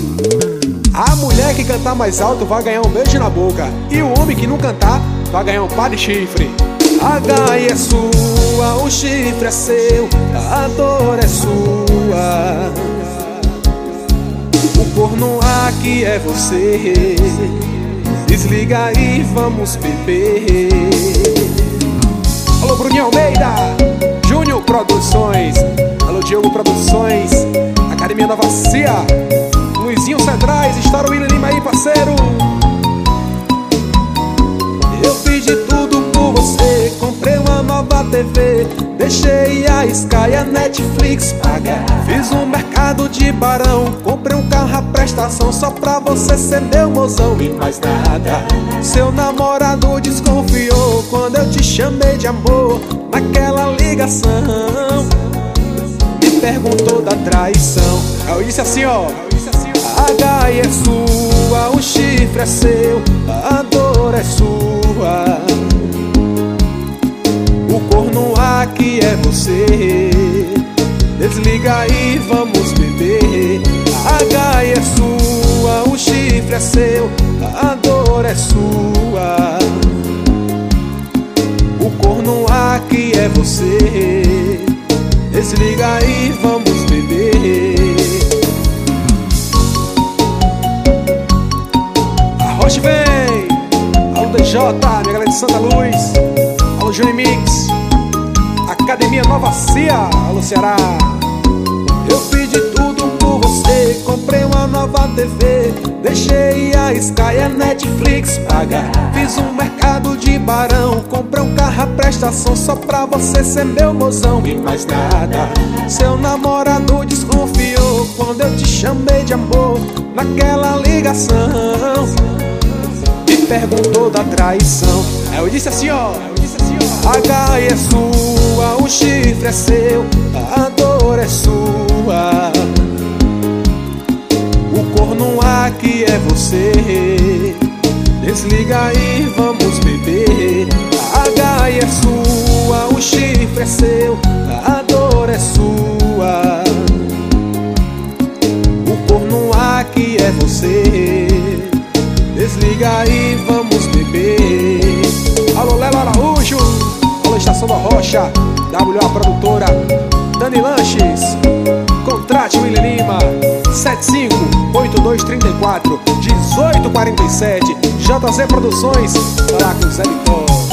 A mulher que cantar mais alto vai ganhar um beijo na boca, e o homem que não cantar vai ganhar um par de chifre. A gaia é sua, o chifre é seu, a dor é sua. O corno aqui é você. Desliga aí, vamos beber. Alô, Bruninho Almeida, Júnior Produções, alô, Diogo Produções, Academia Nova Cia, Luizinho Centrais, estoura o William Lima aí, parceiro. Eu fiz de tudo por você, comprei uma nova TV, deixei a Sky e a Netflix pagar. Fiz um mercado de barão, comprei um carro à prestação só pra você ser meu mozão e mais nada. Seu namorado desconfiou quando eu te chamei de amor naquela ligação, me perguntou da traição. Eu disse assim, ó: a gaia é sua, o chifre é seu, a dor é sua. O corno aqui é você. Desliga aí, vamos beber. A gaia é sua, o chifre é seu, a dor é sua. O corno aqui é você. Desliga aí, vamos beber. Roche vem, alô DJ, minha galera de Santa Luz, alô Júnior Mix, Academia Nova Cia, alô Ceará. Eu fiz de tudo por você, comprei uma nova TV, deixei a Sky e a Netflix pagar. Fiz um mercado de barão, comprei um carro à prestação só pra você ser meu mozão e mais nada. Seu namorado desconfiou quando eu te chamei de amor naquela ligação, me perguntou da traição. Aí eu disse assim, ó: a gaia é sua, o chifre é seu, a dor é sua. O corno aqui é você. Desliga aí, vamos beber. A gaia é sua, o chifre é seu, a dor é sua. O corno aqui é você. Desliga aí, vamos beber. Alô, Lelo Araújo, alô, Estação da Rocha, WA Produtora, Dani Lanches, contrate William Lima, 758234 1847, JZ Produções, lá com Zé Vitor.